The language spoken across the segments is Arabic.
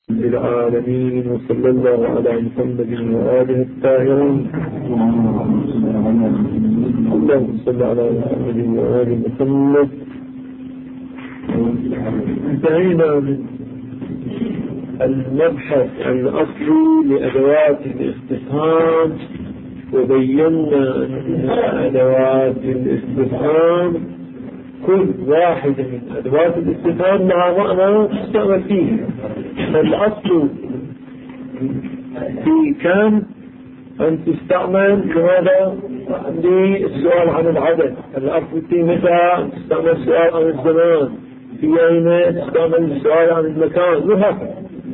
للعالمين، وصلى الله على محمد وآله الطاهرين. اللهم صل على محمد وآل محمد. انتهينا من المبحث الأصلي لأدوات الاستفهام، وبينا أن أدوات الاستفهام كل واحدة من أدوات الاستفهام لها معنى تستعمل فيه. فالأصل في كان أن تستعمل لماذا؟ للسؤال عن العدد. الأصل في متى أن تستعمل السؤال عن الزمان، في أين تستعمل السؤال عن المكان، وهكذا.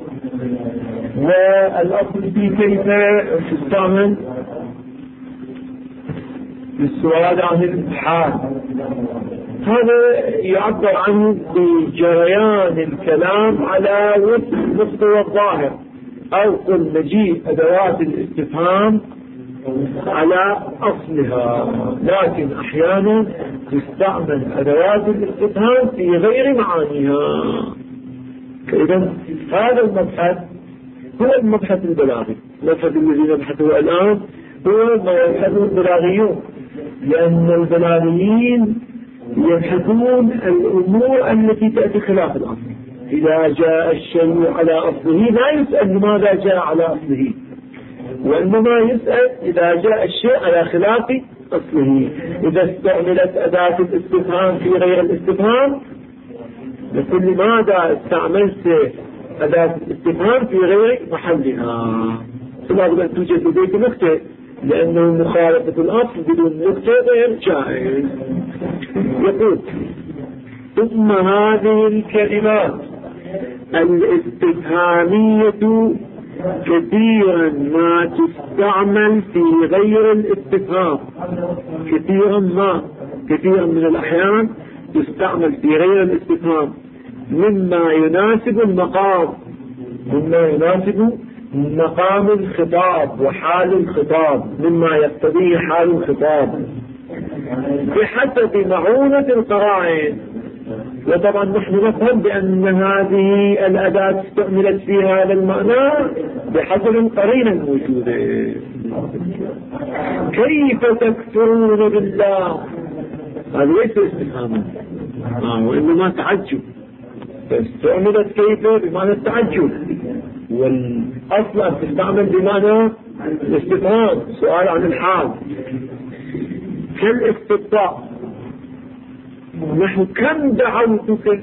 والأصل في كيف أن تستعمل للسؤال عن الحال. هذا يعبر عنه بجريان الكلام على وفق مستوى الظاهر، أو قل مجيء أدوات الاستفهام على أصلها، لكن أحيانا تستعمل أدوات الاستفهام في غير معانيها. إذن هذا المبحث هو المبحث البلاغي. المبحث الذي نبحثه الآن هو ما يبحثه البلاغيون، لأن البلاغيين يبحثون الأمور التي تأتي خلاف الأصل. إذا جاء الشيء على أصله لا يسأل لماذا جاء على أصله، وإنما يسأل إذا جاء الشيء على خلاف أصله. إذا استعملت أداة الاستفهام في غير الاستفهام، لكل ماذا استعملت أداة الاستفهام في غير محلها، فلا أن توجد لديك نقطة، لأنه مخالفة الأصل بدون نقطة غير جائز. يقول: ثم هذه الكلمات الاستفهامية كثيرا ما تستعمل في غير الاستفهام. كثيرا من الأحيان تستعمل في غير الاستفهام، مما يناسب المقام، مما يناسب مقام الخطاب وحال الخطاب، مما يقتضيه حال الخطاب بحسب معونة القرائن. وطبعا نحن نفهم بأن هذه الأداة استعملت في هذا المعنى بحسب القرينة الموجودة. كيف تكفرون بالله؟ هذا ليس استفهاما، وإنما تعجب. استعملت كيف بمعنى التعجب، والأصل أن تستعمل بمعنى الاستفهام، سؤال عن الحال. كالاستبطاء، نحن كم دعوتك،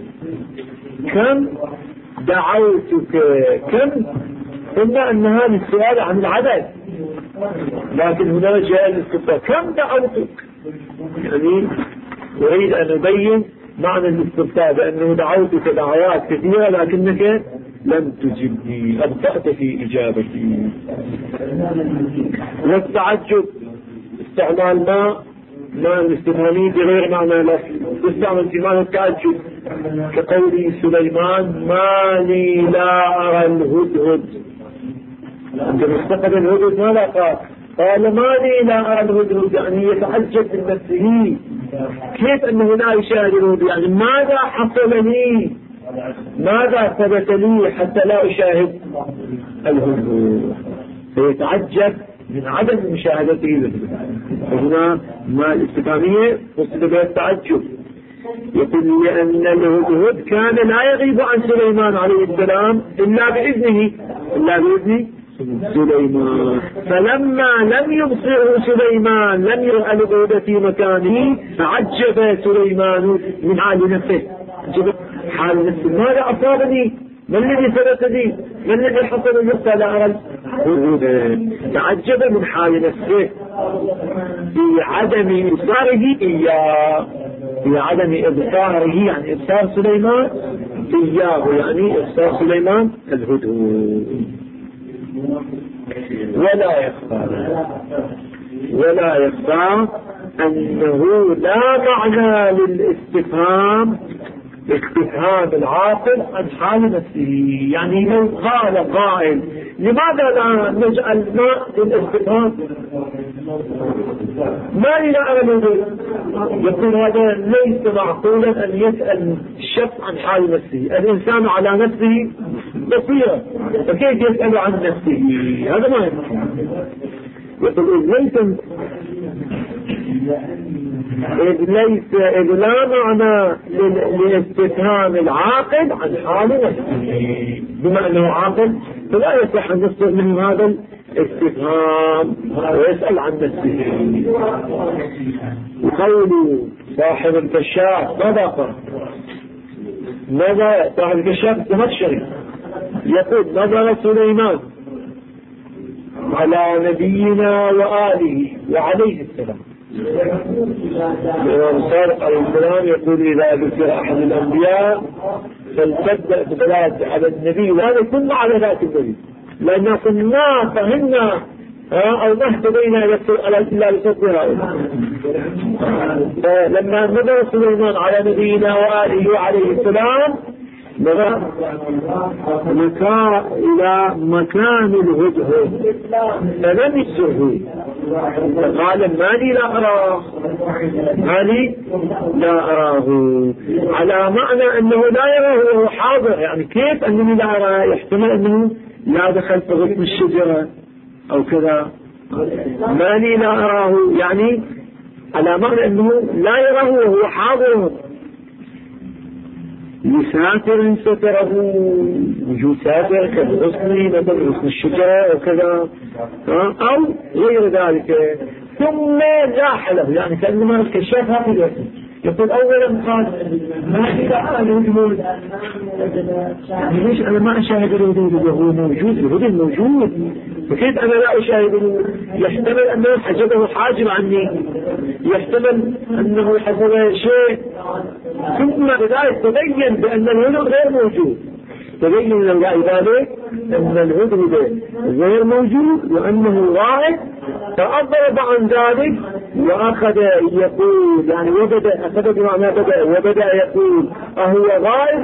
قلنا أن هذا السؤال عن العدد، لكن هنا جاء الاستبطاء كم دعوتك، يعني أريد أن أبين معنى الاستبطاء بأنه دعوتك دعوات كثيرة لكنك لم تجبني، أبطأت في إجابتي. والتعجب استعمال ما الاستفهامي بغير معنى لفظ، تستعمل في معنى التعجب، كقول سليمان: ما لي لا أرى الهدهد. عندما استقبل الهدهد ماذا قال؟ ما لي لا أرى الهدهد، يعني يتعجب من نفسه، كيف أنه لا يشاهد الهدهد، يعني ماذا حصل لي، ماذا ثبت لي حتى لا أشاهد الهدهد، فيتعجب من عدم مشاهدته له. هنا ما الاستفهامية قصد بها التعجب. يقول: لأن الهدهد كان لا يغيب عن سليمان عليه السلام إلا بإذن سليمان، فلما لم يبصره سليمان لم يرى الهدهد في مكانه، تعجب سليمان من حال نفسه. حال نفسه، ماذا أصابني؟ ما الذي ثبت لي؟ ما الذي حصل نفسه لا أرى؟ تعجب من حال نفسه في عدم إبصاره إياه، في عدم إبصاره، يعني إبصار سليمان إياه، يعني إبصار سليمان الهدهد. ولا يخفى أنه لا معنى للاستفهام استفهام العاقل عن حال نفسه. يعني لو قال قائل لماذا لا نجعل ماء للاستفهام ما إلى أمل، يقول هذا ليس معقولا أن يسأل الشخص عن حال نفسه. الإنسان على نفسه بصيرة، فكيف يسأل عن نفسه؟ هذا ما يمكن. يقول ليس لا معنى لاستفهام العاقل عن حال نفسه، بما أنه عاقل فلا يصح أن يصدر من هذا الاستفهام ويسأل عن نفسه. وقول صاحب الكشاف ماذا صاحب الكشاف الزمخشري يقول نظر سليمان على نبينا وآله وعليه السلام. الإمام صادق عليه السلام يقول إذا ذكر أحد الأنبياء فلتبدأ بالصلاة على النبي، وهذا كله على ذات النبي، لأننا كنا فهمنا أو ما اهتدينا إلا لصدق هؤلاء. فلما نظر سليمان على نبينا وآله وعليه السلام نظر إلى مكان الهدهد فلم يسره، فقال مالي لا أراه، على معنى أنه لا يراه وهو حاضر. يعني كيف أنني لا أراه؟ يحتمل أنه لا دخل في غصن الشجرة أو كذا. مالي لا أراه يعني على معنى أنه لا يراه وهو حاضر. لساتر ستره، وجود ساتر كالغصن مثل غصن الشجرة وكذا أو غير ذلك. ثم لاح له، يعني كأنما الكشاف هكذا يقول أولا قال ما إذا الوجود، ليش أنا ما أشاهد الوجود وهو موجود؟ الوجود موجود، فكيف أنا لا أشاهده؟ يحتمل أنه حجبه حاجب عني، يحتمل أنه حجب شيء. ثم بذلك تبين بأن الوجود غير موجود، تبين من ذلك أن الوجود غير موجود وأنه غائب. فأضرب عن ذلك وأخذ يقول، يعني أخذ بمعنى وبدأ يقول أهو غائب،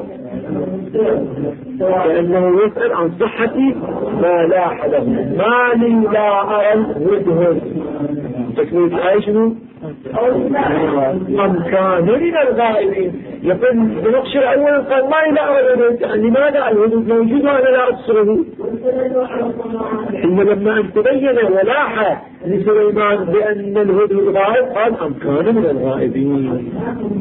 لأنه يسأل عن صحة ما لاح له. ما لي لا أرى الهدهد، تكمل الآية شنو؟ أم كان من الغائبين. يقول بنقشر أولا قال ما لي لا أرى الهدهد، يعني لماذا الهدهد موجود وأنا لا أبصره؟ ثم لما أن تبين ولاح لسليمان بأن الهدهد غائب قال أم كان من الغائبين.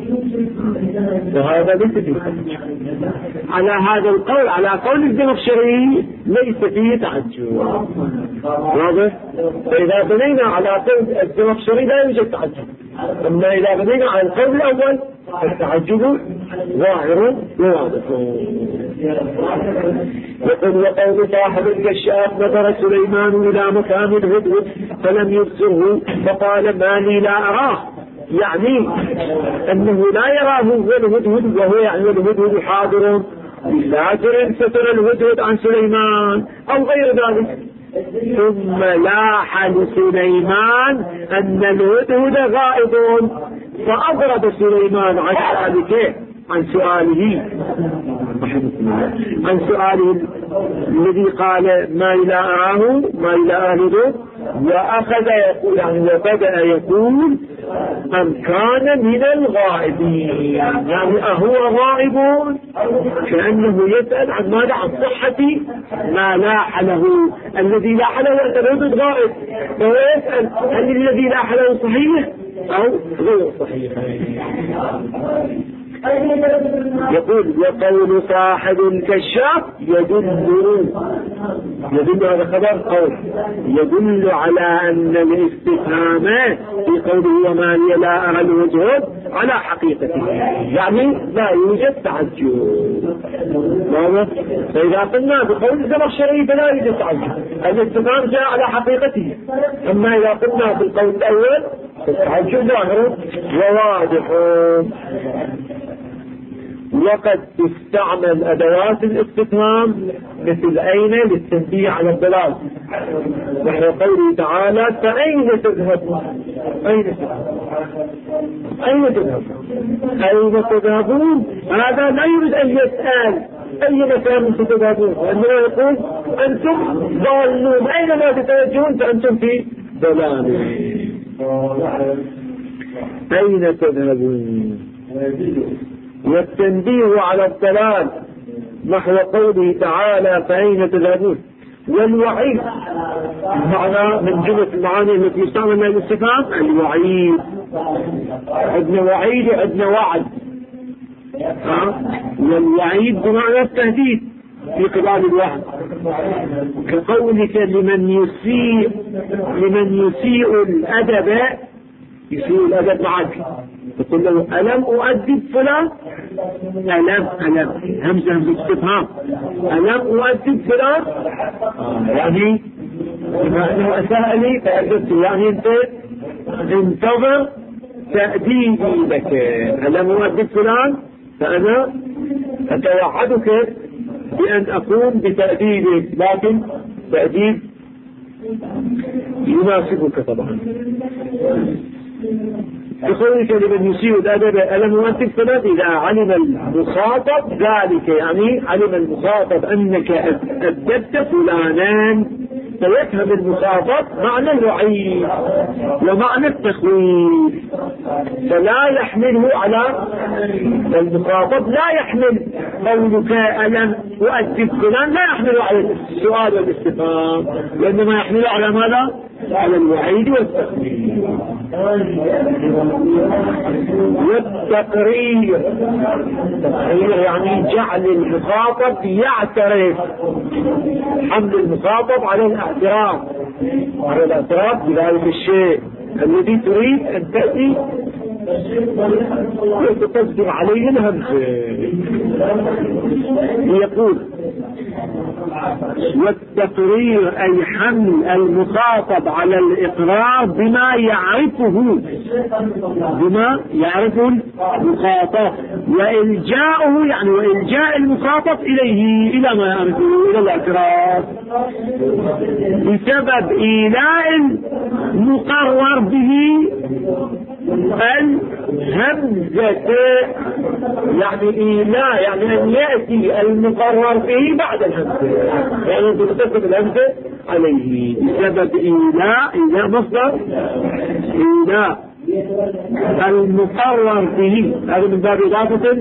فهذا ليس فيه على هذا القول، على قول الزمخشري ليس فيه تعجب، واضح؟ فإذا بنينا على قول الزمخشري لا يوجد تعجب، أما إذا بنينا على القول الأول التعجب ظاهر وواضح. يقول وقول صاحب الكشاف نظر سليمان إلى مكان الهدهد فلم يبصره فقال ما لي لا أراه، يعني أنه لا يراه هو الهدهد، وهو يعني الهدهد حاضر بساتر ستر الهدهد عن سليمان أو غير ذلك. ثم لاح لسليمان أن الهدهد غائب، فأضرب سليمان عن سؤاله الذي قال ما لا أراه ما لا أهله، وأخذ يقول يعني وبدأ يقول أم كان من الغائبين، يعني أهو غائب، كأنه يسأل عن ماذا؟ عن صحة ما لاح له. الذي لاح له أن الهدهد غائب، فهو يسأل هل الذي لاح له صحيح أو غير صحيح. يقول وقول صاحب الكشاف يدل هذا خبر قول يدل على أن الاستفهام في قوله وما لي لا أرى الهدهد على حقيقته، يعني لا يوجد تعجب. فإذا قلنا بقول الزمخشري فلا يوجد تعجب، الاستفهام جاء على حقيقته. أما إذا قلنا بالقول الأول فالتعجب ظاهر وواضح. وقد تستعمل أدوات الاستفهام مثل أين للتنبيه على الضلال، نحو قوله تعالى فأين تذهبون؟ أين تذهبون؟ هذا لا يريد أن يسأل أي مكان تذهبون، وإنما يقول أنتم ضالون، أينما تتوجهون فأنتم في ضلال. أين تذهبون؟ والتنبيه على الضلال نحو قوله تعالى فأين تذهبون. والوعيد معنى من جملة المعاني التي يستعمل من الاستفهام الوعيد. عندنا وعيد وعندنا وعد. والوعيد بمعنى التهديد في قبال الوعد، كقولك لمن يسيء الأدب معك تقول له ألم أؤدب فلان؟ ألم همزة استفهام، ألم أؤدب فلان؟ يعني بما أنه أساء لي فأدبته، يعني أنت انتظر تأديبي لك. ألم أؤدب فلان؟ فأنا أتوعدك بأن أقوم بتأديبك، لكن تأديب يناسبك طبعا. بقولك لمن يسيء الأدب ألم أؤدب فلان؟ إذا علم المخاطب ذلك، يعني علم المخاطب أنك أدبت فلانا، فيفهم المخاطب معنى الوعيد ومعنى التخويف، فلا يحمله على المخاطب، لا يحمل قولك ألم أؤدب فلان، لا يحمله على السؤال والاستفهام، وإنما يحمله على ماذا؟ على الوعيد والتخويف. والتقرير يعني جعل المخاطب يعترف، حمل المخاطب على الاعتراف بذلك الشيء الذي تريد أن تأتي وتصدر عليه الهمزة. يقول والتقرير أي حمل المخاطب على الإقرار بما يعرفه المخاطب، وإلجاؤه يعني وإلجاء المخاطب إليه، إلى ما يعرفه، إلى الاعتراف، بسبب إيلاء المقرر به الهمزة. يعني إيلاء يعني أن يأتي المقرر به بعد الهمزة، يعني تكتسب الهمزة عليه بسبب إيلاء مصدر إيلاء المقرر به. هذا من باب إضافة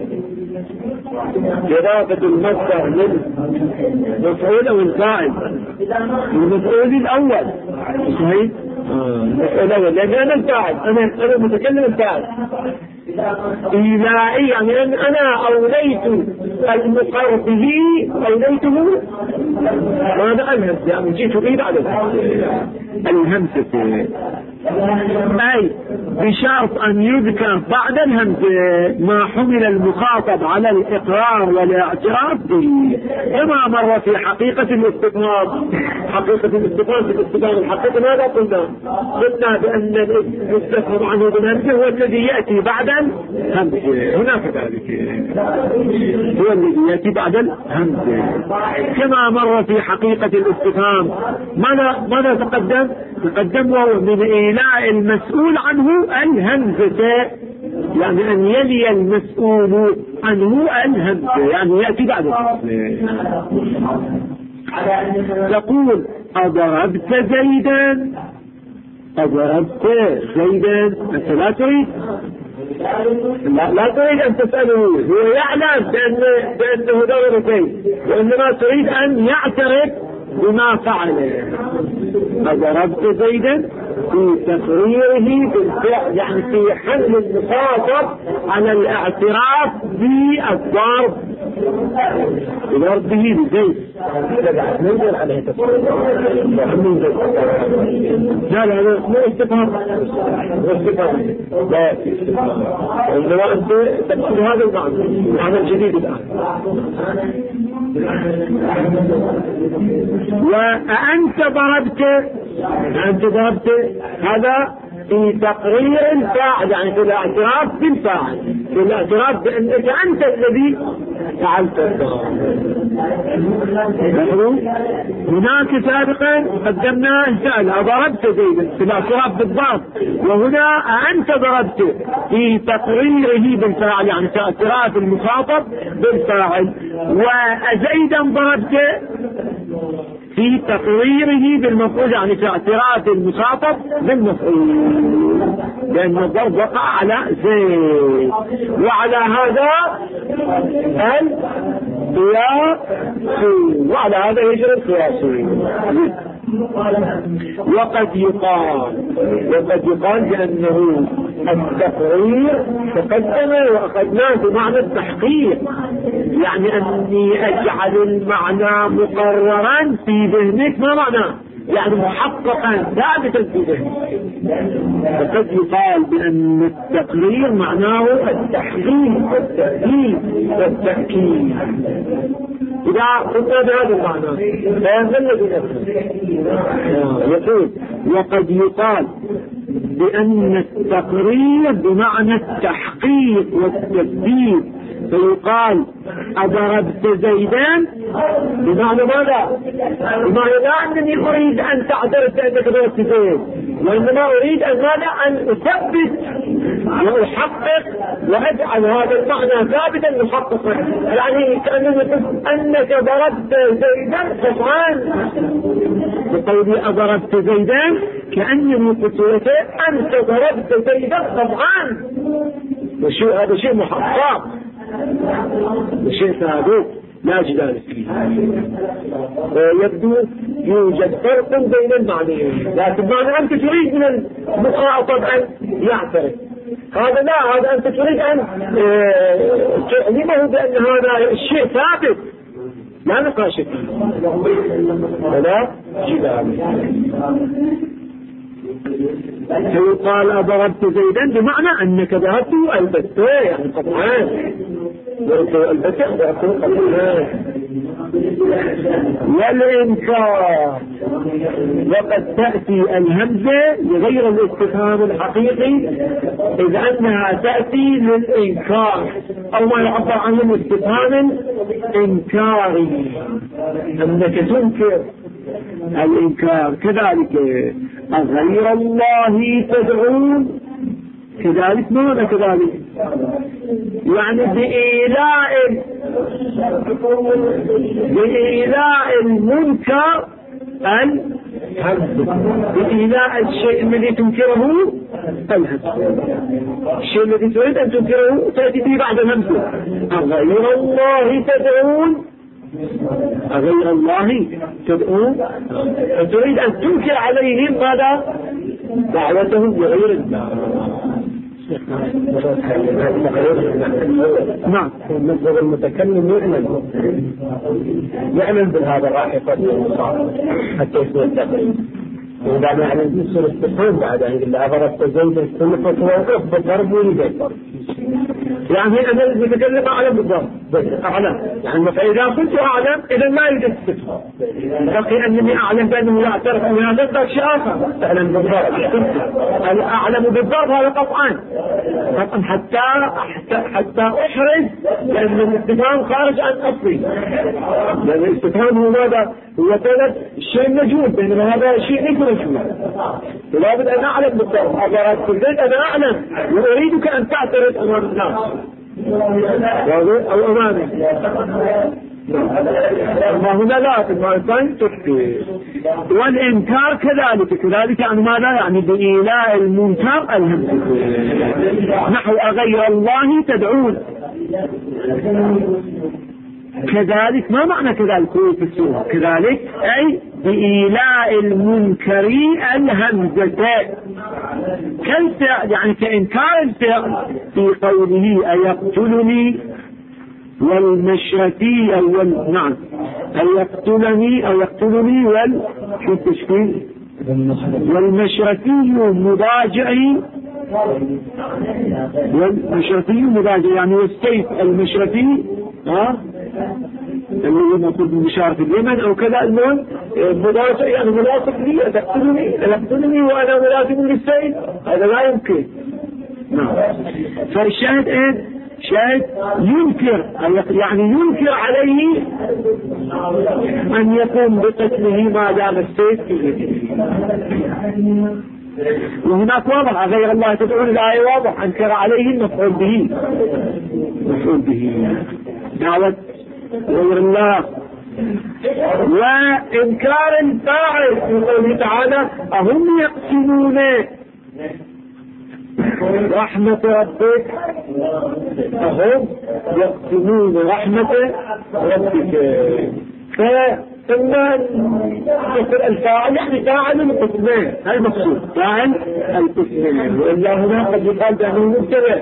المصدر للمفعول أو الفاعل، المفعول الأول صحيح؟ لأن أنا الفاعل، أنا متكلم الفاعل. إيلائي يعني أن أنا أوليت المقر به، أوليته ماذا؟ الهمزة، يعني جيت به بعد الهمزة، أي بشرط أن يذكر بعد الهمزة ما حمل المخاطب على الإقرار والاعتراف به، كما مر في حقيقة الاستفهام. في الاستفهام الحقيقي ماذا قلنا بأن المستفهم عنه بالهمزة هو الذي يأتي بعد الهمزة، هناك ذلك هو الذي يأتي بعد الهمزة، كما مر في حقيقة الاستفهام. ماذا تقدم وهو من إيلاء المسؤول عنه الهمزة، يعني أن يلي المسؤول عنه الهمزة، يعني يأتي بعد الهمزة. تقول أضربت زيدا، أنت لا تريد أن تسأله، هو يعلم بأنه ضرب زيد، وإنما تريد أن يعترف بما فعل. فضربت زيدا في تقريره بالفعل، يعني في حمل المخاطب على الاعتراف بالضرب به بزيد. لا مو استفهام، لا عندما أنت تقصد هذا المعنى الجديد الآن. وأنت ضربت هذا في تقرير الفاعل، يعني في الاعتراف بالفاعل، بالاعتراف بأنك أنت الذي فعلت الضرب. هناك سابقا قدمنا سأل ضربت زيدا في الاعتراف بالضرب، وهنا أنت ضربت في تقريره بالفاعل، يعني في اعتراف المخاطب بالفاعل، وزيدا ضربت في تقريره بالمفعول، يعني في اعتراف المخاطب بالمفعول، لأن الضرب وقع على زيد. وعلى هذا القياس، وعلى هذا يجري القياس. وقد يقال بأنه التقرير تقدم وأخذناه بمعنى التحقيق، يعني أني أجعل المعنى مقررا في ذهنك. ما معناه؟ يعني محققا ثابتا في ذهنك. وقد يقال بأن التقرير معناه التحقيق والتأكيد والتأكيد. إذا قلنا بهذا المعنى فينزل بنفسه. يقول وقد يقال بأن التقرير بمعنى التحقيق والتثبيت، فيقال أضربت زيدان بمعنى ماذا؟ بمعنى لا أنني أريد أن تعترف بأنك ضربت زيد، وإنما أريد أن ماذا؟ أن أثبت وأحقق وأجعل هذا المعنى ثابتا محققا، يعني كأنني أنك ضربت زيدا قطعا. بقولي أضربت زيدان كأنني قلت لك أنت ضربت زيدا قطعا. هذا شيء محقق، شيء ثابت لا جدال فيه. يبدو يوجد فرق بين المعنيين، لكن معنى أنت تريد من المخاطب أن يعترف، هذا لا، هذا أنت تريد أن تعلمه بأن هذا الشيء ثابت لا نقاش فيه ولا جدال. فيقال أضربت زيدا بمعنى أنك ضربته ألبسته، يعني قطعان والبتة ضربته قطعان. والإنكار وقد تأتي الهمزة لغير الاستفهام الحقيقي، إذ أنها تأتي للإنكار أو ما يعبر عنه الاستفهام إنكاري، أنك تنكر الإنكار. كذلك أغير الله تدعون، كذلك ماذا كذلك؟ يعني بإيلاء المنكر بإيلاء الشيء الذي تنكره الهمزة، الشيء الذي تريد أن تنكره تأتي به بعد الهمزة. أغير الله تدعون، أغير الله تدعون، تريد أن تنكر عليهم ماذا؟ دعوتهم لغير الله. نعم. المصدر المتكلم يعمل بهذا راح يقدم حتى يسوي التقرير، وإذا ما يعلم يصير استفهام بعد أن يقول له ضربت زيد السلفة ووقف بالضرب ويجي الضرب، يعني أنا اللي أتكلم أعلم بالضرب أعلم، يعني فإذا كنت أعلم إذا ما يوجد استفهام، بقي أنني أعلم بأنه لا أعترف أن هذا شيء آخر. أعلم بالضرب، أعلم بالضرب هذا قطعا حتى أحرز، لأن الاستفهام خارج عن أصلي، لأن الاستفهام هو ماذا؟ هو طلب الشيء المجهول، بينما هذا شيء ليس مجهول. فلا بد أن أعلم بالضرب، أضربت الزيت أنا أعلم وأريدك أن تعترف أمام الناس أو أمامي. ما هنا لا تبقى تكفي. والإنكار كذلك يعني ماذا؟ يعني بإيلاء المنكر الهمزة، نحو أغير الله تدعون. كذلك ما معنى كذلك في السورة؟ كذلك أي بإيلاء المنكر الهمزة، يعني كإنكار الفعل في قوله أيقتلني والمشركي نعم أيقتلني والتشكيل والمشركي مضاجعي، والمشركي مضاجع يعني والسيف المشركي اللي يمثل بشارة اليمن أو كذا، المهم مضاجع يعني ملاصق لي، يقتلني وأنا ملازم للسيف، هذا لا يمكن. نعم. فالشاهد شيء ينكر، يعني ينكر عليه أن يقوم بقتله ما دام السيف في يده. وهناك واضح غير الله تدعون، الآية واضح أنكر عليه المفعول به، مفعول به دعوة غير الله. وإنكار الفاعل في قوله تعالى أهم يقسمون رحمة ربك، أهم يقسمون رحمة ربك. فإما يصير الفاعل يعني فاعل القسمين، هذا المقصود فاعل القسمين، وإلا هنا قد يقال بأنه مبتدأ،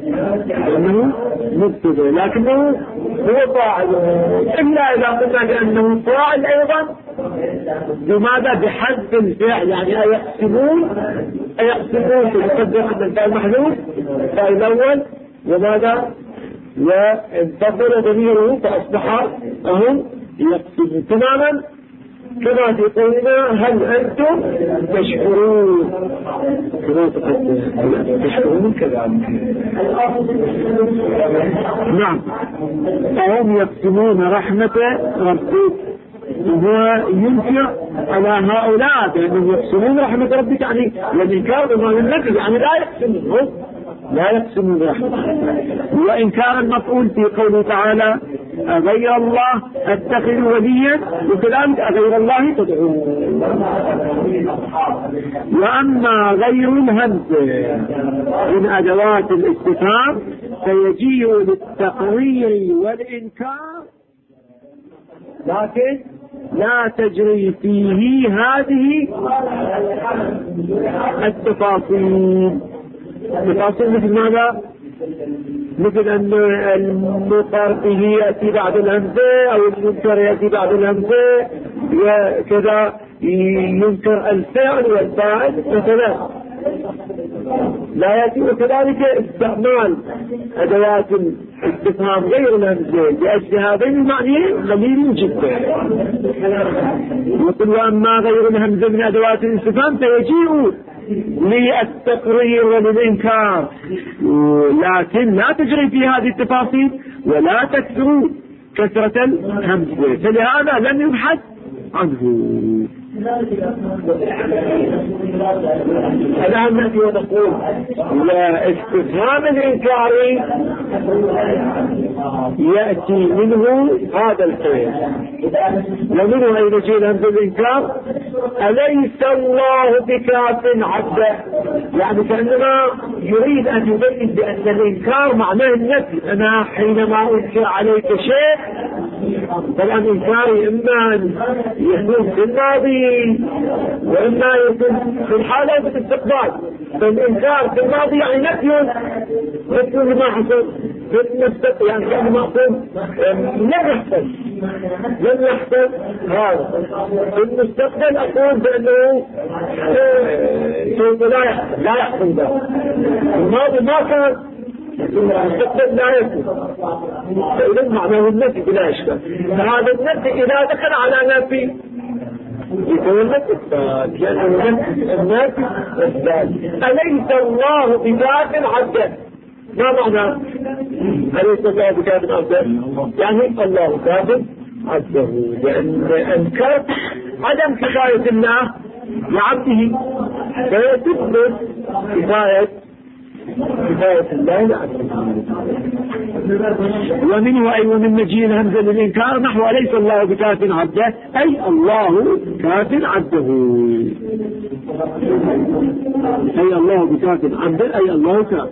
لكنه هو فاعل، إلا إذا قلنا بأنه فاعل أيضا بماذا؟ بحذف الفعل، يعني أيقسمون تقدر أن الفعل محذوف الفعل الأول وماذا؟ وانتقل ضميره فأصبح أهم يقسمون تماما كما في قولنا هل أنتم تشكرون، كما تشكرون كذلك. نعم، أهم يقسمون رحمة ربك، وهو ينكر على هؤلاء بأنهم يقسمون رحمة ربك، يعني الإنكار بمعنى النفي، يعني لا يقسمون رحمة. وإنكار المفعول في قوله تعالى أغير الله أتخذ وليا، وكذلك أغير الله تدعون. وأما غير الهمز من أدوات الاستفهام فيجيء للتقرير والإنكار، لكن لا تجري فيه هذه التفاصيل. مثل ماذا؟ مثل أن المقر به يأتي بعد الهمزة، أو المنكر يأتي بعد الهمزة، وكذا ينكر الفعل والفاعل مثلا لا يأتي. وكذلك استعمال أدوات الاستفهام غير الهمزة لأجل هذين المعنيين قليل جدا. يقول وأما غير الهمزة من أدوات الاستفهام فيجيء للتقرير وللإنكار، لكن لا تجري في هذه التفاصيل ولا تكثر كثرة الهمزة، فلهذا لم يبحث عنه. الآن نأتي ونقول واستفهام الإنكار يأتي منه هذا الفعل، ومنه أين يجي الهمزة الإنكار؟ أليس الله بكاف عبده، يعني كأنما يريد أن يبين بأن الإنكار معناه النفي. أنا حينما أنكر عليك شيء، طبعا إنكاري إما أن يكون في الماضي وإما يكون في الحالة وفي الاستقبال. فالإنكار في الماضي يعني نفي لما حصل في المستقبل، يعني كأنما أقول لم يحصل هذا. في المستقبل أقول بأنه سوف لا يحصل ذلك. الماضي ما كان، المستقبل لا يكون، فإذا معناه النفي بلا إشكال. فهذا النفي إذا دخل على نفي يكون النفي الثالث، لأنه النفي الثالث. أليس الله بكاف عبده، ما معنى أليس الله بكاف عبده؟ يعني الله كاف عبده، لأن أنكر عدم كفاية الله لعبده، فيثبت كفاية الله لعبده. ومنه أي ومن مجيء الهمزة للإنكار نحو أليس الله بكاف عبده، أي الله كاف عبده، أي الله بكاف عبده، أي الله كاف.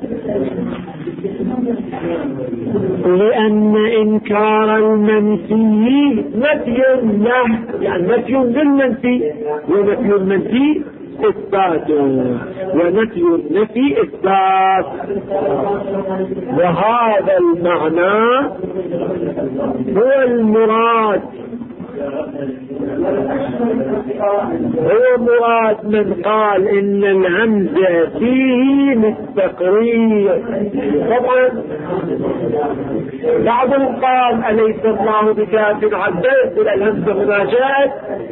لأن إنكار المنفي نفي له، يعني نفي للمنفي، ونفي المنفي إثبات، ونفي النفي إثبات. وهذا المعنى هو المراد، هو مراد من قال إن الهمزة فيه للتقرير. طبعا بعضهم قال أليس الله بكاف عبده، يقول الهمزة هنا جاءت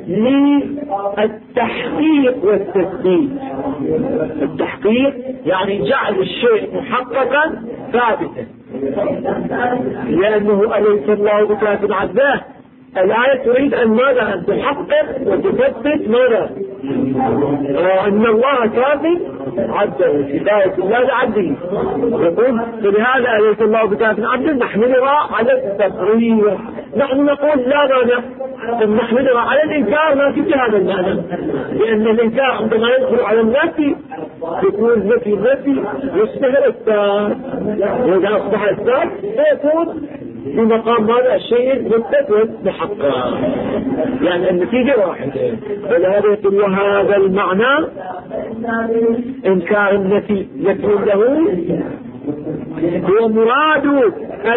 للتحقيق والتثبيت. التحقيق يعني جعل الشيء محققا ثابتا، لأنه أليس الله بكاف عبده. الآية تريد أن ماذا؟ أن تحقق وتثبت ماذا؟ أن الله كاف عبده، كفاية الله لعبده. يقول فلهذا أليس الله بكاف عبده نحملها على التقرير. نحن نقول لا مانع نحملها على الإنكار، ما في هذا المعنى، لأن الإنكار عندما يدخل على النفي يكون نفي يشتهر الثالث، وإذا أصبح الثالث سيكون في مقام هذا الشيء المتفق بحقه، يعني النتيجة واحدة. ولهذا يقول وهذا المعنى إنكار النفي له هو مراد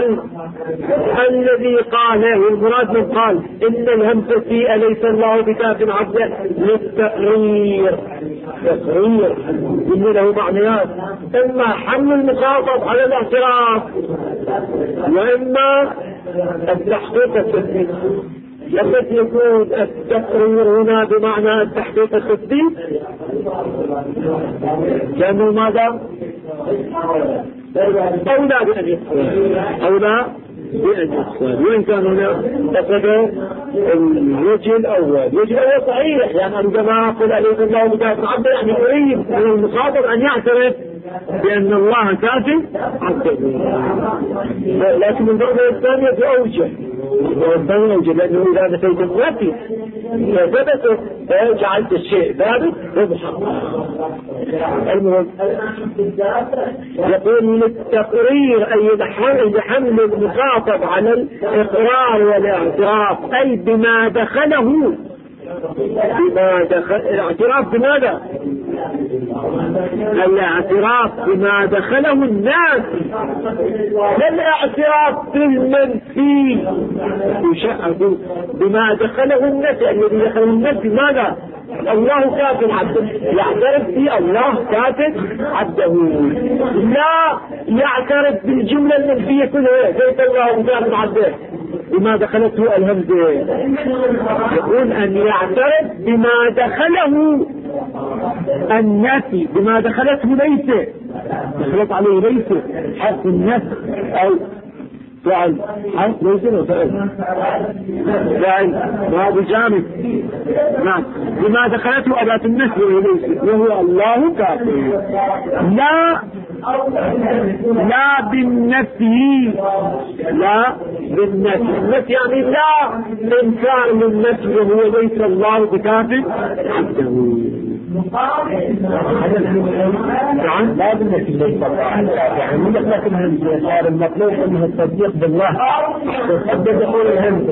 الذي قاله، المراد من قال إن الهمزة في أليس الله بكاف عبده للتقرير، تقرير إن له معنيات، إما حمل المخاطب على الاعتراف وإما التحقيق التثبيت. لقد يكون التقرير هنا بمعنى التحقيق التثبيت لأنه ماذا؟ أولى بأن يدخل، وإن كان هنا تقدر الوجه الأول صحيح، يعني عندما أقول أليس الله بكاف عبده يعني أريد من المخاطب أن يعترف بأن الله كاف عبده، لكن الدرجة الثانية بأوجه لأنه إذا نسيت النفي فثبت فجعلت الشيء ثابت ومحقق. المهم يقول للتقرير أي لحمل المخاطب على الإقرار والاعتراف، أي بما دخله، الاعتراف بماذا؟ الاعتراف بما دخله الناس، لا الاعتراف بالمنفي، يشهد بما دخله الناس، الذي دخله الناس بماذا؟ الله كاف عبده، يعترف به الله كاف عبده، لا يعترف بالجملة المنفية كلها ليس الله كاف عبده بما دخلته الهمزة. يقول أن يعترف بما دخله النفي، بما دخلته ليس، دخلت عليه ليس حرف النفي أو فعل، حرف ليس وفعل فعل وهذا جامد. نعم بما دخلته أداة النفي وهو الله كافر، لا بالنفي، النفي يعني لا إنكار للنفي وهو ليس الله بكافر عبده. نعم لا بالنفي يعني لكن صار المطلوب انه التصديق بالله يصدق يقول الهمز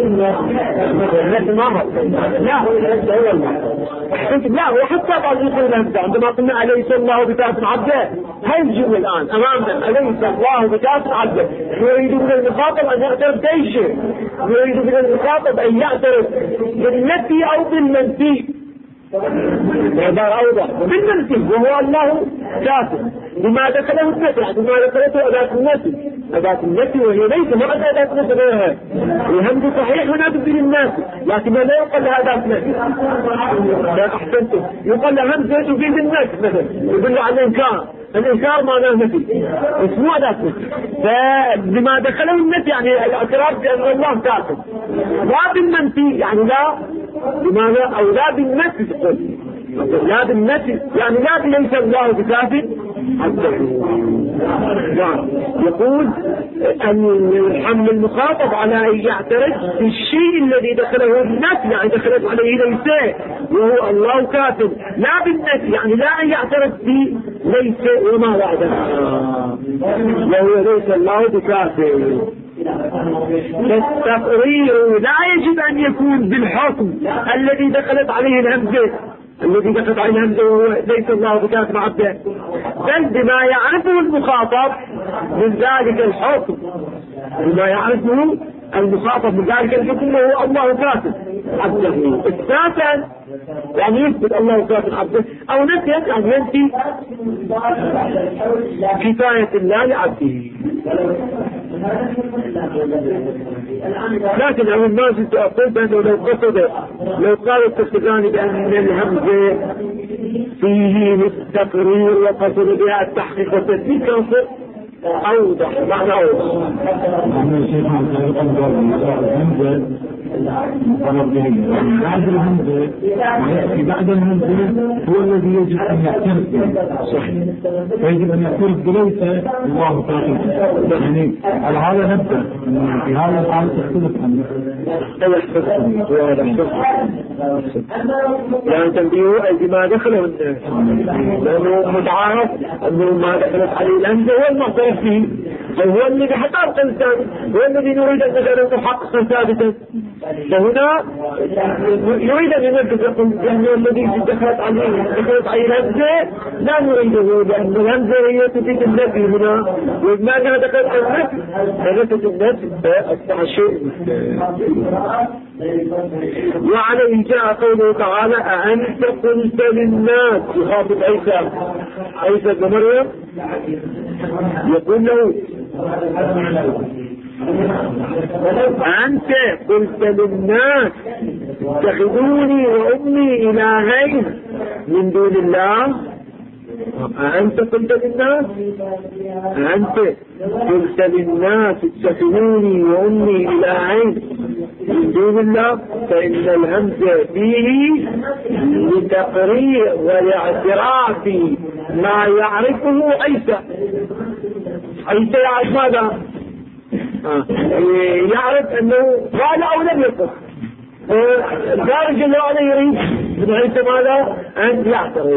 لا هو المطلوب، لا وحتى بعض يقول الهمز عندما قلنا أليس الله بكاف عبده، هاي الجملة الآن أمامنا أليس الله بكاف عبده، يريد من المخاطب أن يعترف بأي شيء، يريد من المخاطب أن يعترف بالنفي أو بالمنفي، عبارة أوضح بالنفي وهو الله كافر بما دخله النفي، بما دخلته أداة النفي وهي ليس ما أداة النفي غيرها، الهمز صحيح هنا تبين الناس لكن لا يقال لها أداة النفي، لا أحسنتم يقال لها همزة تبين النفي مثلا يقول على الإنكار معناه نفي اسمه أداة نفي، فبما دخله النفي يعني الاعتراف بأن الله كافر، لا بالمنفي يعني لا بماذا أو لا بالنفي تقول لا بالنفي يعني لا ليس الله بكافر عبده. نعم يقول أن حمل المخاطب على أن يعترف بالشيء الذي دخله النفي يعني دخلت عليه ليس وهو الله كافر، لا بالنفي يعني لا أن يعترف به ليس وما بعدها وهو ليس الله بكافر. التقرير لا يجب أن يكون بالحكم الذي دخلت عليه الهمزة وهو ليس الله بكاف عبده، بل بما يعرفه المخاطب من ذلك الحكم، بما يعرفه المخاطب من ذلك الحكم وهو الله كافر عبده إثباتا يعني يثبت الله كافر عبده، أو نفيا يعني ينفي كفاية الله لعبده. لكن أول الناس تقول بأنه لو قال التفسيران بأن الهمزة فيه للتقرير وقصد بها التحقيق والتثبيت كان أوضح معنى أوضح. بعد الهمزة بعد الهمزة هو الذي يجب أن يعترف به. صحيح. فيجب أن يعترف بليس الله تعالى. يعني على هذا نبدأ في هذا الحال تختلف عنه. يعني تنبيه أي ما دخله لأنه متعارف أنه ما دخلت عليه الهمزة هو المعترف فيه، هو الذي حقق الإنسان، هو الذي نريد أن نجعله محققا ثابتا. فهنا يريد أن ينبه يقول لأنه الذي دخلت عليه الهمزة لا نريده، لأن الهمزة هي تفيد النفي هنا، وما أنها دخلت النفي فنفت النفي فأصبح شيء. وعليه جاء قوله تعالى أأنت قلت للناس، يخاطب عيسى بن مريم يقول له أنت قلت للناس اتخذوني وأمي إلهين من دون الله. أنت قلت للناس، أنت قلت للناس اتخذوني وأمي إلهين من دون الله، فإن الهمزة فيه لتقرير والاعتراف ما يعرفه عيسى. عيسى يعرف ماذا؟ يعرف أنه قال أو لم يقل. الخارج اللي أنا يريد من عيسى ماذا؟ أن يعترف.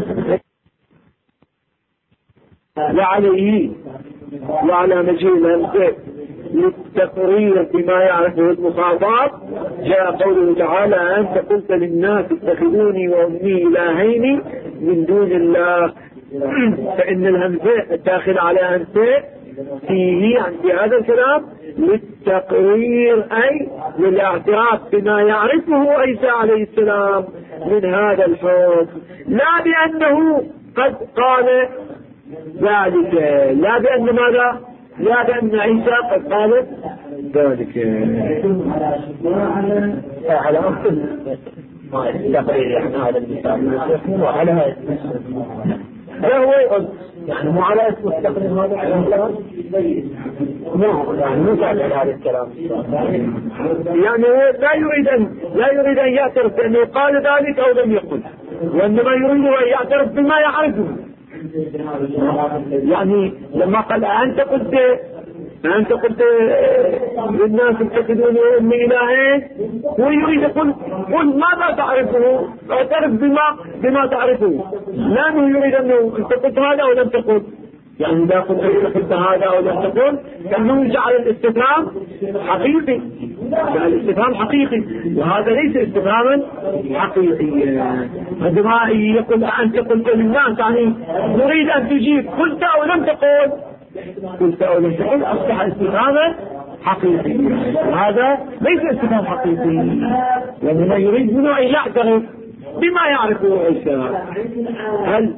وعليه وعلى مجيء الهمزة للتقرير بما يعرفه المخاطب جاء قوله تعالى أنت قلت للناس اتخذوني وأمي إلهين من دون الله. فإن الهمزة الداخل على أنت فيه عند هذا الكلام للتقرير أي للاعتراف بما يعرفه عيسى عليه السلام من هذا الحكم، لا بأنه قد قال ذلك، لا بأن ماذا؟ لا بأن عيسى قد قال ذلك. على أصل ما التقرير يعني هذا المثال وعلى هذا هو يقول يعني مو على اسم التقرير هذا يعني مو على هذا الكلام، يعني لا يريد أن يعترف بأنه قال ذلك أو لم يقل، وإنما يريد أن يعترف بما يعرفه. يعني لما قال أنت قلت للناس اتخذوني وأمي إلهين، هو يريد يقول قل ماذا تعرفه، اعترف بما تعرفه، لأنه يريد أنه أنت قلت هذا أو لم تقل. يعني إذا قلت هذا أو لم تقل كأنه جعل الاستفهام حقيقي، جعل الاستفهام حقيقي، وهذا ليس استفهاما حقيقيا. عندما يقول أنت قلت للناس يعني نريد أن تجيب قلت أو لم تقل، قلت أو لم تقل أصبح استفهاما حقيقي، وهذا ليس استفهام حقيقي، وإنما يريد منه أن يعترف بما يعرفه عيسى. هل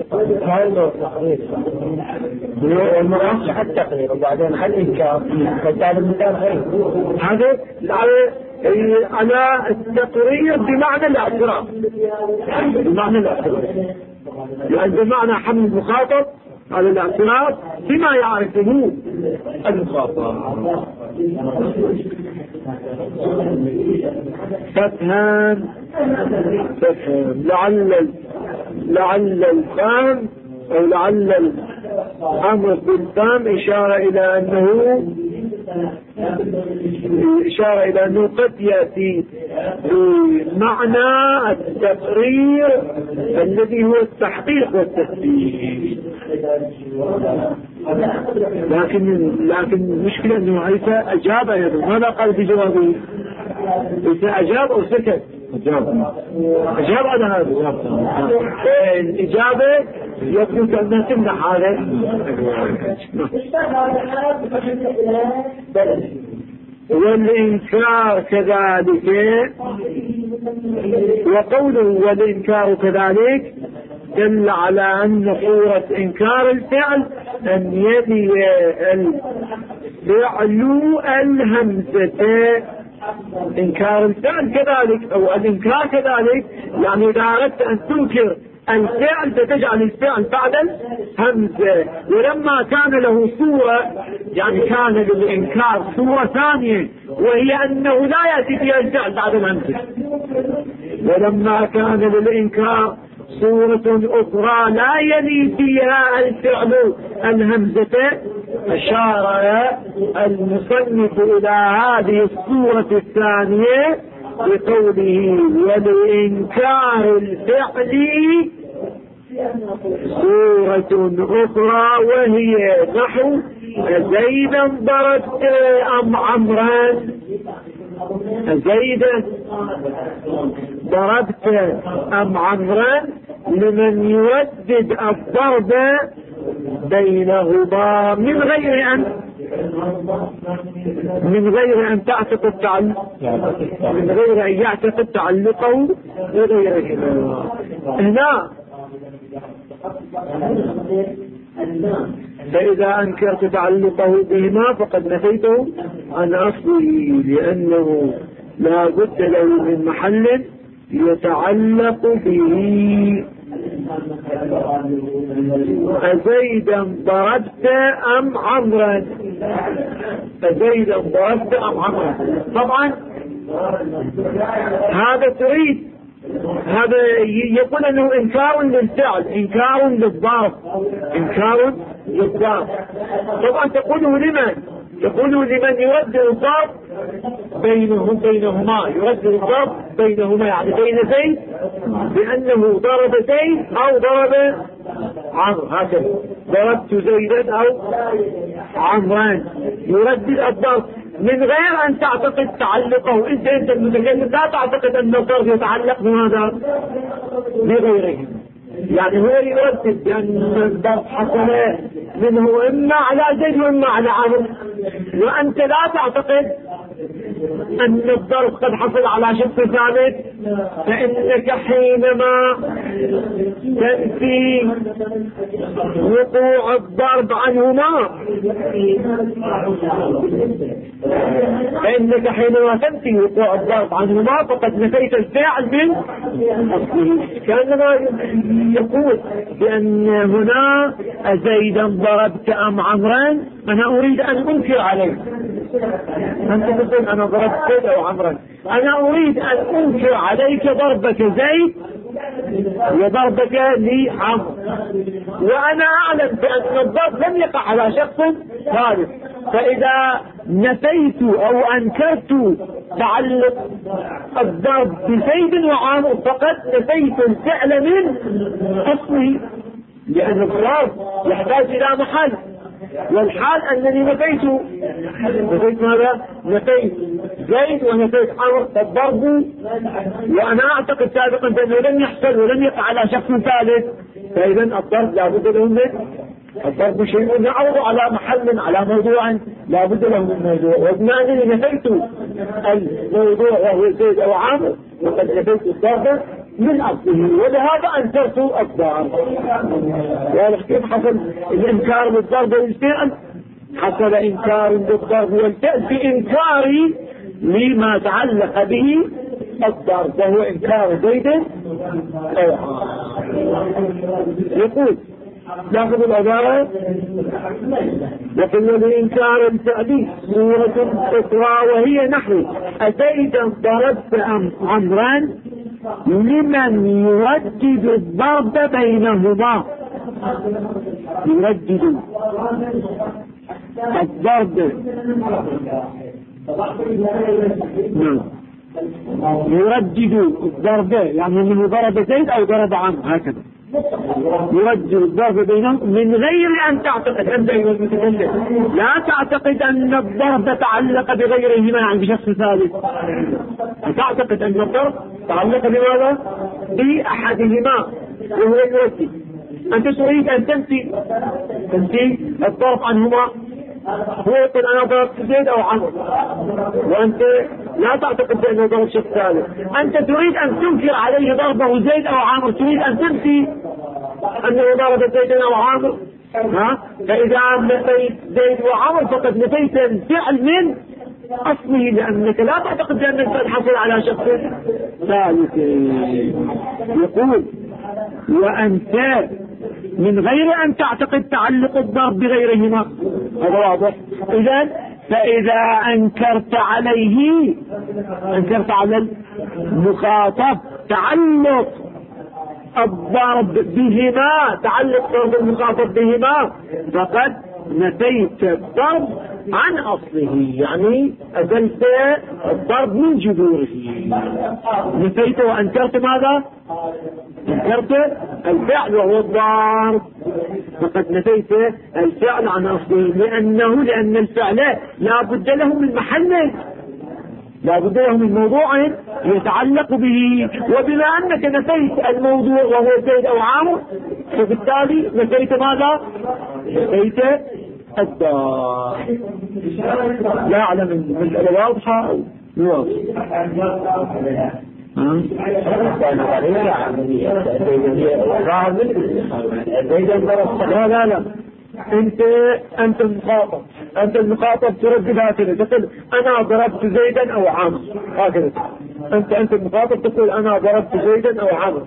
المرشح التقرير وبعدين هل إنكار هذا المثال غير هذا على التقرير بمعنى الاعتراف، بمعنى الاعتراف، يعني بمعنى حمل المخاطب على الاعتراف بما يعرفه المخاطب. فافهم لعل الفهم أو لعل الأمر بالفهم إشارة إلى أنه قد يأتي بمعنى التقرير الذي هو التحقيق والتثبيت. لكن المشكلة أنه عيسى أجاب أيضا. ماذا قال بجوابه؟ عيسى أجاب أو سكت؟ أجاب على هذا. الإجابة يبدو كأنها تمنح هذا. والإنكار كذلك، وقوله والإنكار كذلك دل على أن صورة إنكار الفعل أن يلي الفعل الهمزة إنكار الفعل كذلك أو الإنكار كذلك، يعني إذا أردت أن تنكر الفعل فتجعل الفعل بعد الهمزة. ولما كان له صورة، يعني كان للإنكار صورة ثانية وهي أنه لا يأتي فيها الفعل بعد الهمزة. ولما كان للإنكار صورة أخرى لا يلي فيها الفعل الهمزة، أشار المصنف إلى هذه الصورة الثانية بقوله: ولإنكار الفعل صورة أخرى وهي نحو زيدا ضربت أم عمرا. زيدا ضربت أم عمرا لمن يردد الضرب بينهما من غير أن تعتقد من غير أن يعتقد تعلقه بغيرهما. هنا فإذا أنكرت تعلقه بهما فقد نفيته عن أصله، لأنه لا بد له من محل يتعلق به. أزيدا ضربت أم عمرا؟ أزيدا ضربت أم عمرا؟ طبعا هذا تريد، هذا يقول أنه إنكار للفعل، إنكار للضرب، إنكار للضرب. طبعا تقوله لمن؟ تقوله لمن يردد الضرب بينهما، يردد الضرب بينهما، يعني بين زيد بأنه ضرب زيد أو ضرب عمرو، هكذا ضربت زيدا أو عمران، يردد الضرب من غير أن تعتقد تعلقه. أنت المتكلم لا تعتقد أن الضرب يتعلق بماذا؟ بغيره، يعني هو يردد بأن الضرب حصل منه إما على زيد وإما على عمرو، وأنت لا تعتقد أن الضرب قد حصل على شخص ثابت، فإنك حينما تنفي وقوع الضرب عنهما، فإنك حينما تنفي وقوع الضرب عنهما فقد نفيت الفعل من أصله. كأنما يقول بأن هنا أزيدا ضربت أم عمرا، أنا أريد أن أنكر عليك. أنت تقول أنا ضربت زيد أو عمرا، أنا أريد أن أنكر عليك ضربك زيد وضربك لعمر، وأنا أعلم بأن الضرب لم يقع على شخص ثالث. فإذا نفيت أو أنكرت تعلق الضرب بزيد وعمر فقد نفيت الفعل من أصله، لأن الضرب يحتاج إلى محل، والحال أنني نفيت ماذا؟ نفيت زيد ونفيت عمر الضرب، وأنا أعتقد سابقا بأنه لم يحصل ولم يقع على شخص ثالث، فإذا الضرب لا بد له من الضرب شيء يعرض على محل على موضوع لا بد له من موضوع، وبما أنني نفيت الموضوع وهو زيد أو عمر وقد نفيت الضرب من أصله، ولهذا أنكرت الضرب. كيف حصل الإنكار بالضرب والفعل؟ حصل إنكار بالضرب والفعل بإنكاري لما تعلق به الضرب، وهو إنكار زيد أو عمر. يقول ناخذ العبارة: وقلنا بإنكار الفعل صورة أخرى وهي نحو أزيدا ضربت أم عمرا لمن يردد الضرب بينهما. يردد الضرب، نعم، يردد الضرب يعني من ضرب زيد أو ضرب عمرو، هكذا يردد الضرب بينهم من غير أن تعتقد، أنت المتكلم لا تعتقد أن الضرب تعلق بغيرهما، يعني بشخص ثالث، تعتقد أن الضرب تعلق بماذا؟ بأحدهما وهو يردد. أنت تريد أن تنفي الضرب عنهما، هو يقول أنا ضربت زيد أو عمرو، وأنت لا تعتقد بأنه ضرب شخص ثالث. أنت تريد أن تنكر عليه ضربه زيد أو عمرو، تريد أن تنفي أنه ضرب زيد أو عمرو، فإذا نفيت زيد وعمرو فقد نفيت الفعل من أصله، لأنك لا تعتقد بأن الفعل حصل على شخص ثالث. يقول وأنت من غير أن تعتقد تعلق الضرب بغيرهما، هذا واضح. إذن فإذا أنكرت عليه، أنكرت على المخاطب تعلق الضرب بهما، تعلق ضرب المخاطب بهما، فقد نفيت الضرب عن أصله، يعني أزلت الضرب من جذوره. نفيت وأنكرت ماذا؟ أنكرت الفعل وهو الضرب، فقد نفيت الفعل عن أصله، لأن الفعل لا بد له من محل، لا بد له من موضوع يتعلق به، وبما أنك نفيت الموضوع وهو زيد أو عامر، فبالتالي نفيت ماذا؟ نفيت الضار. لا أعلم المسألة واضحة أو واضحة. لا أنت المخاطب، أنت المخاطب تردد هكذا، تقول أنا ضربت زيدا أو عمرو، هكذا أنت المخاطب تقول أنا ضربت زيدا أو عمرو.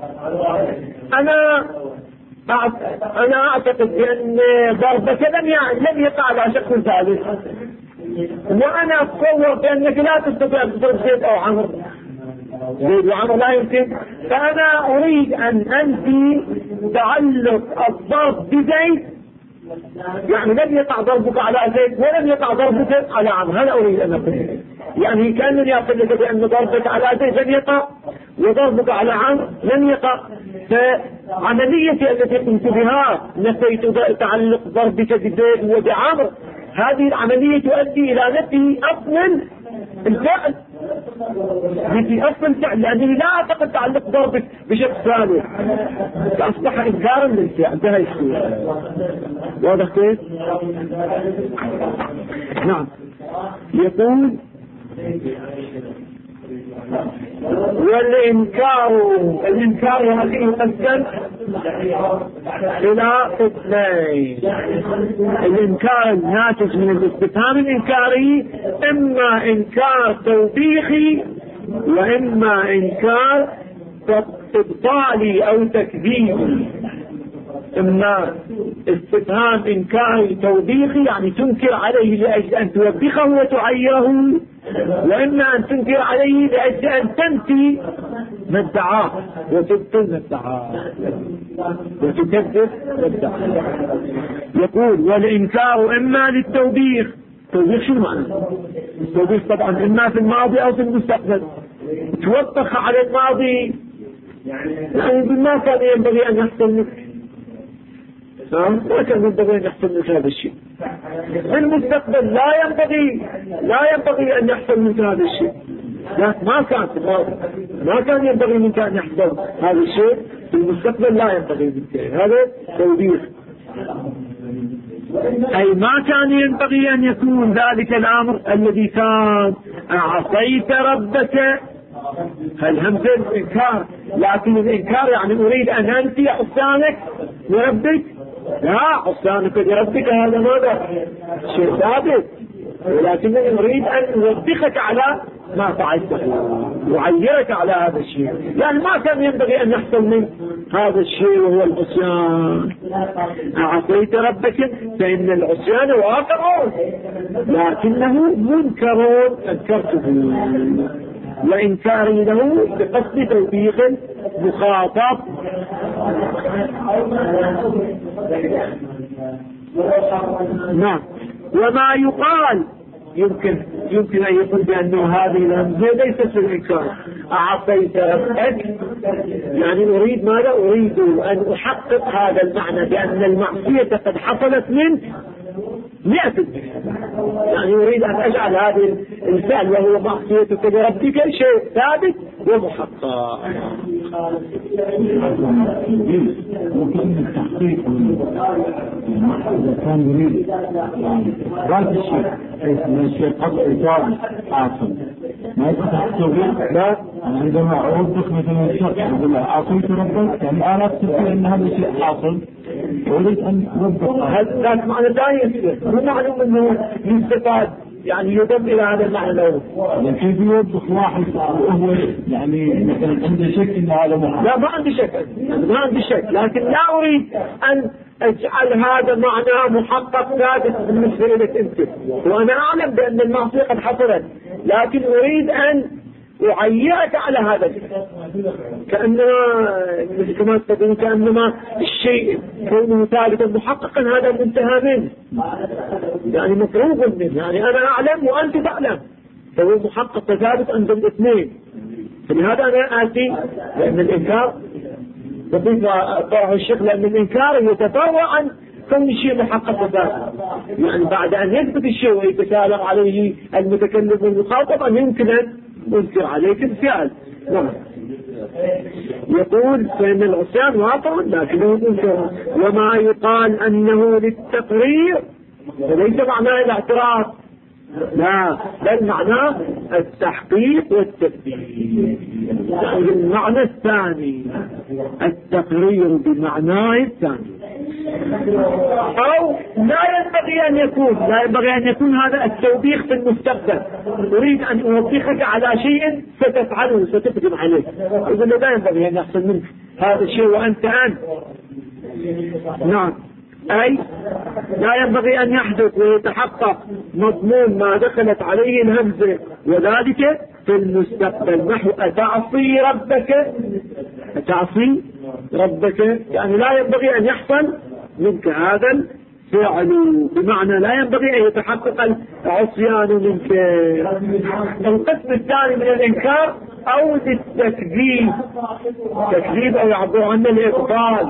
أنا أعتقد بأن ضربك لم يقع على شخص ثالث، وأنا أتصور بأنك لا تستطيع أن تضرب زيد أو عمرو، زيد وعمرو لا يمكن. فأنا أريد أن أنفي تعلق الضرب بزيد، يعني لم يقع ضربك على زيد ولم يقع ضربك على عمرو، هذا أريد أن أقول. يعني كأنني أقول لك بأن ضربك على زيد لم يقع وضربك على عمرو لم يقع. فعمليتي التي قمت بها نفيت تعلق ضربك بزيد وبعمرو، هذه العملية تؤدي إلى نفي أصل الفعل، نفي أصل الفعل، لأنني لا أعتقد تعلق ضربك بشخص ثالث، فأصبح إنكارا للفعل. انتهى الشيء. واضح كيف؟ نعم. يقول والإنكار هذه يقسم إلى قسمين. الإنكار الناتج من الاستفهام الإنكاري إما إنكار توبيخي وإما إنكار إبطالي أو تكذيبي. إما استفهام إنكاري توبيخي يعني تنكر عليه لأجل أن توبخه وتعيره، وإما أن تنكر عليه لأجل أن تنفي ما ادعاه وتبطل ما ادعاه وتكذب ما ادعاه. يقول والإنكار إما للتوبيخ. توبيخ شو معنى؟ التوبيخ طبعا إما في الماضي أو في المستقبل، توبخ على الماضي يعني ما كان ينبغي أن يحصل منك، ما كان ينبغي أن يحصل منك هذا الشيء. في المستقبل لا ينبغي أن يحصل منك هذا الشيء، ما كان ينبغي منك أن يحصل هذا الشيء في المستقبل، لا ينبغي منك. هذا توبيخ، أي ما كان ينبغي أن يكون ذلك الأمر الذي كان أعصيت ربك. الهمزة الإنكار، لكن الإنكار يعني أريد أن أنفي عصيانك لربك. لا، عصيانك لربك هذا ماذا؟ شيء ثابت، ولكنني أريد أن أوبخك على ما فعلته وأعيرك على هذا الشيء، لأن ما كان ينبغي أن يحصل من هذا الشيء وهو العصيان. أعصيت ربك فإن العصيان واقع لكنه منكر أنكرته، وإنكاري له بقصد توبيخ مخاطب. نعم. وما يقال يمكن أن يقول بأنه هذه الهمزة ليست في الإنكار. أعطيت ربك يعني أريد ماذا؟ أريد أن أحقق هذا المعنى بأن المعصية قد حصلت منك 100%، يعني أريد أن أجعل هذا الفعل وهو معصيتك لربك شيء ثابت ومحقق. ممكن التحقيق كان يريد هذا الشيء قد إصاب حاصل ما يستحقه. لا، عندما أوضح مثلا الشخص يقول أعطيت ربك، يعني أنا أقصد أن هذا الشيء حاصل أريد أن أوضح. هذا معنى ثاني، مو معلوم أنه يستفاد يعني يضم إلى هذا المعنى الأول. كيف يوضح واحد وهو يعني مثلا عنده شك إن هذا محال؟ لا ما عندي شك، ما عندي شك، لكن لا أريد أن أجعل هذا معناه محقق ثابت بالنسبة لك أنت، وأنا أعلم بأن المعصية قد حصلت، لكن أريد أن أعيرك على هذا كما تقولون كأنما الشيء كونه ثابتا محققا هذا منتهى منه، يعني مفروغ منه، يعني أنا أعلم وأنت تعلم، فهو محقق ثابت عند الاثنين. فلهذا أنا آتي لأن الإنكار بطيب طرح الشيخ، لأن الإنكار يتفرع عن كل شيء محقق ذاته، يعني بعد أن يثبت الشيء ويتسالق عليه المتكلم والمخاطب أن يمكن أن ينكر عليك الفعل. نعم. يقول فإن العصيان واقع لكنه منكر، وما يقال أنه للتقرير فليس معناه الاعتراف، لا، بل معناه التحقيق والتثبيت، يعني المعنى الثاني التقرير بمعناه الثاني. أو لا ينبغي أن يكون هذا التوبيخ في المستقبل، أريد أن أوبخك على شيء ستفعله ستقدم عليه، إذن لا ينبغي أن يحصل منك هذا الشيء وأنت أنت. نعم، أي لا ينبغي أن يحدث ويتحقق مضمون ما دخلت عليه الهمزة، وذلك في المستقبل، نحو أتعصي ربك، يعني لا ينبغي أن يحصل منك هذا الفعل، بمعنى لا ينبغي أن يتحقق العصيان منك. القسم الثاني من الإنكار أو التكذيب، أو يعبر عنه الإبطال.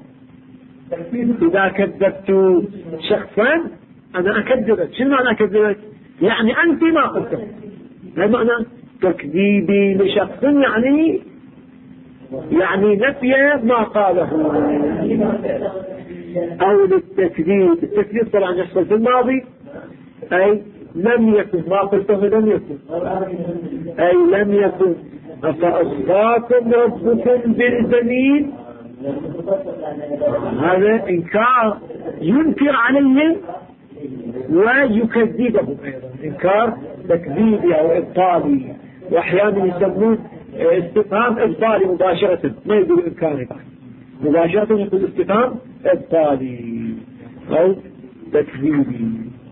إذا كذبت شخصا أنا أكذبك، شنو معنى أكذبك؟ يعني أنت ما قلته، هذا معنى تكذيبي لشخص، يعني نفي ما قاله. أو للتكذيب، التكذيب طبعا يحصل في الماضي، أي لم يكن، ما قلته لم يكن، أي لم يكن. أفأصفاكم ربكم بالبنين، هذا إنكار ينكر عليهم ويكذبهم أيضا، إنكار تكذيبي أو إبطالي، وأحيانا يسمون استفهام إبطالي مباشرة، ما يقول إنكاري مباشرة، يقول استفهام إبطالي أو تكذيبي،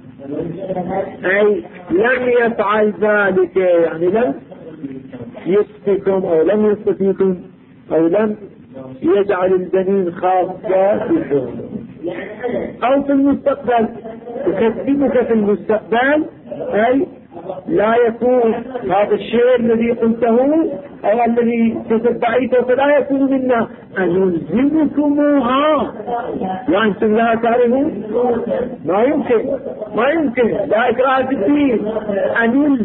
أي لم يفعل ذلك، يعني لم يسقكم أو لم يسقكم أو لم يجعل البنين خاصة بالحكم. أو في المستقبل يكذبك في المستقبل، أي لا يكون هذا الشيء الذي قلته أو الذي تتبعيته فلا يكون منا، أن نلزمكموها وأنتم لا تعرفون، ما يمكن، لا إكراه في الدين، أن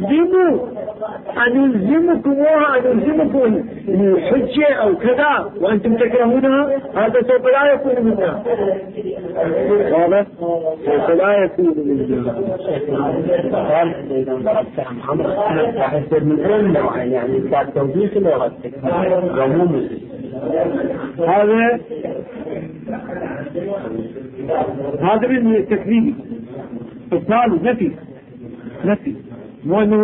يلزمكموها، أن يلزمكم الحجة أو كذا وأنتم تكرهونها، هذا سوف لا يكون منا، واضح؟ سوف لا يكون منا. يصير من أين نوعين، يعني كان توبيخ ولا عموم؟ هذا من التكذيب. الثالث نفي، مو أنه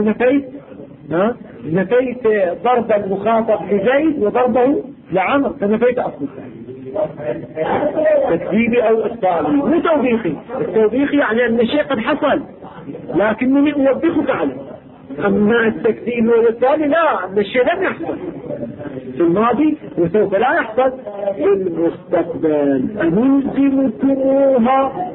نفيت ضرب المخاطب لزيد وضربه لعمر، فنفيت أصله تكذيبي أو إبطالي، مو توبيخي. التوبيخي يعني أن الشيء قد حصل لكنني أوبخك عليه، أما التكذيب والإبطال لا، أن الشيء لم يحصل في الماضي وسوف لا يحصل في المستقبل. أنلزمكموها،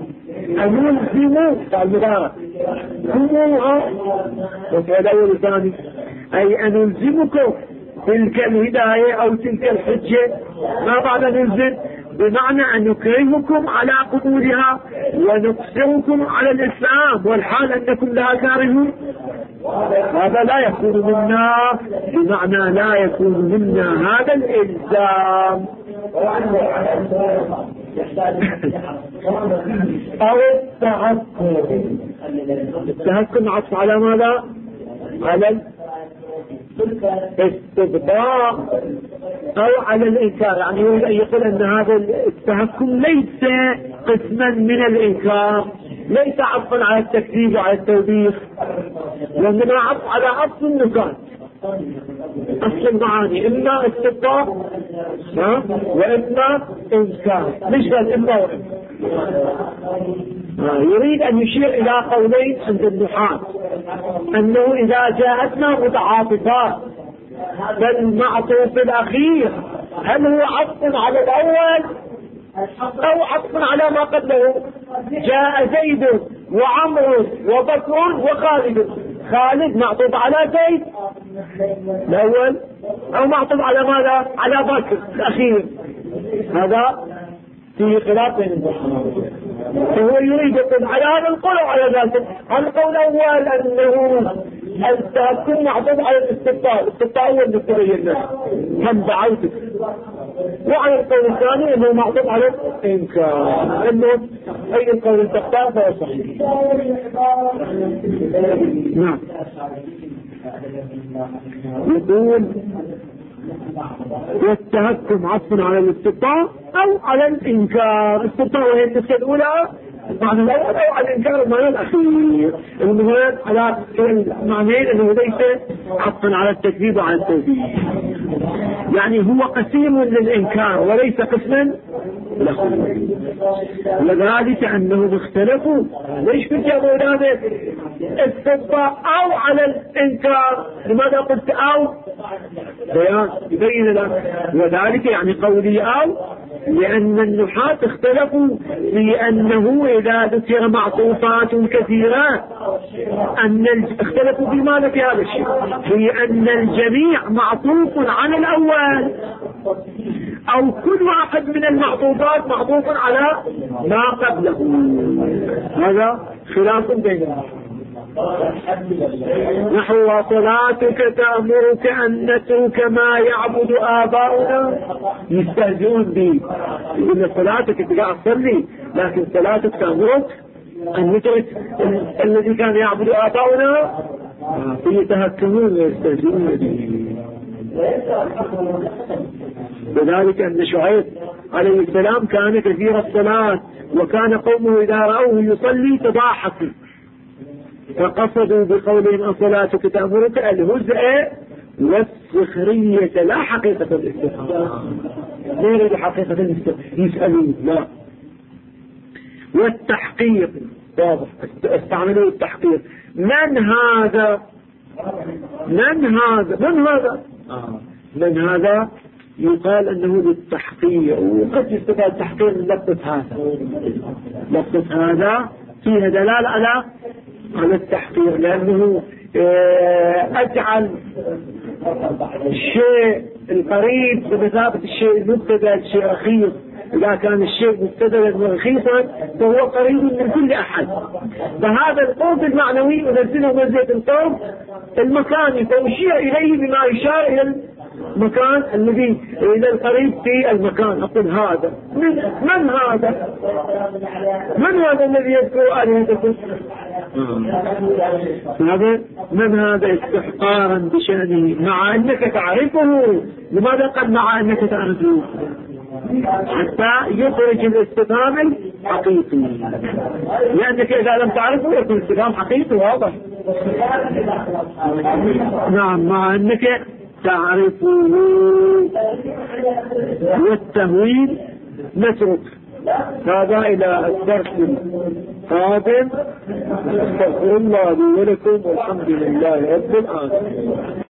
المضارع كموها، وفعل أول ثاني، أي أنلزمكم تلك الهداية أو تلك الحجة. ما بعد نلزم بمعنى أن نكرهكم على قبولها ونقصركم على الإسلام، والحال أنكم لا كارهون، هذا لا يكون منا، بمعنى لا يكون منا هذا الإلزام. أو التهكم عطف على ماذا؟ على الاستبداء أو على الإنكار، يعني يقول أن هذا التهكم ليس قسما من الإنكار، ليس عطفا على التكذيب وعلى التوبيخ، وإنما عطف على أصل النكات، أصل المعاني، إما استبقاء وإما إنكار، مش قال إما وإما. يريد أن يشير إلى قولين عند النحاة، أنه إذا جاءتنا متعاطفات فالمعطوف الأخير هل هو عطف على الأول أو عطف على ما قبله؟ جاء زيد وعمر وبكر وخالد، خالد معطوف على زيد الأول أو معطوف على ماذا؟ على بكر الأخير. هذا في خلاف بين النحاة، فهو يريد يقول على هذا القول أو على ذلك. القول الأول أنه التهكم معطوف على الاستبطاء، الاستبطاء هو اللي تبين له هم دعوتك، وعلى القول الثاني أنه معطوف على الإنكار، أنه أي القول تختار فهو صحيح. نعم. يقول والتهكم عطف على الاستبطاء أو على الإنكار، الاستبطاء وهي النسخة الأولى معنى الأول أو على الإنكار المعنى الأخير، المهم على معنيين أنه ليس عطفا على التكذيب وعلى التوبيخ، يعني هو قسيم للإنكار وليس قسما له، وذلك أنهم اختلفوا. ليش قلت يا مولانا استبطاء أو على الإنكار؟ لماذا قلت أو؟ بيان يبين لك، وذلك يعني قولي أو لأن النحاة اختلفوا في أنه إذا ذكر معطوفات كثيرة اختلفوا في ماذا في هذا الشيء، في أن الجميع معطوف على الأول أو كل واحد من المعطوفات معطوف على ما قبله. هذا خلاف بينهم. نحو وصلاتك تأمرك أن نترك ما يعبد آباؤنا، يستهزئون به، يقول صلاتك تقع تصلي لكن صلاتك تأمرك أن نترك الذي كان يعبد آباؤنا، يتهكمون ويستهزئون به. وذلك أن شعيب عليه السلام كان كثير الصلاة، وكان قومه إذا رأوه يصلي تضاحكوا، فقصدوا بقولهم أصلاتك تأمرك الهزء والسخرية لا حقيقة الاستفهام، غير حقيقة الاستفهام، يسألون لا. والتحقيق واضح، استعملوا التحقيق. من هذا؟ من هذا؟ من هذا؟ من هذا يقال أنه للتحقيق، وقد يستفاد التحقيق من لفظة هذا. لفظة هذا فيها دلالة على التحقيق، لأنه أجعل الشيء القريب بمثابة الشيء المبتدأ، الشيء رخيص. إذا كان الشيء مبتدأ ورخيصا فهو قريب من كل أحد، فهذا القرب المعنوي ونزله منزلة القرب المكاني، فأشير إليه بما يشار إلى المكان الذي إلى القريب في المكان. أقول هذا من هذا؟ من هذا الذي يذكر آلهتكم؟ هذا من هذا استحقارا بشأنه مع أنك تعرفه. لماذا قال مع أنك تعرفه؟ حتى يخرج الاستفهام الحقيقي، لأنك إذا لم تعرفه يكون الاستفهام حقيقي واضح. نعم، مع أنك تعرفه. والتهويل نترك هذا إلى الدرس القادم. استغفر الله لي ولكم والحمد لله رب العالمين.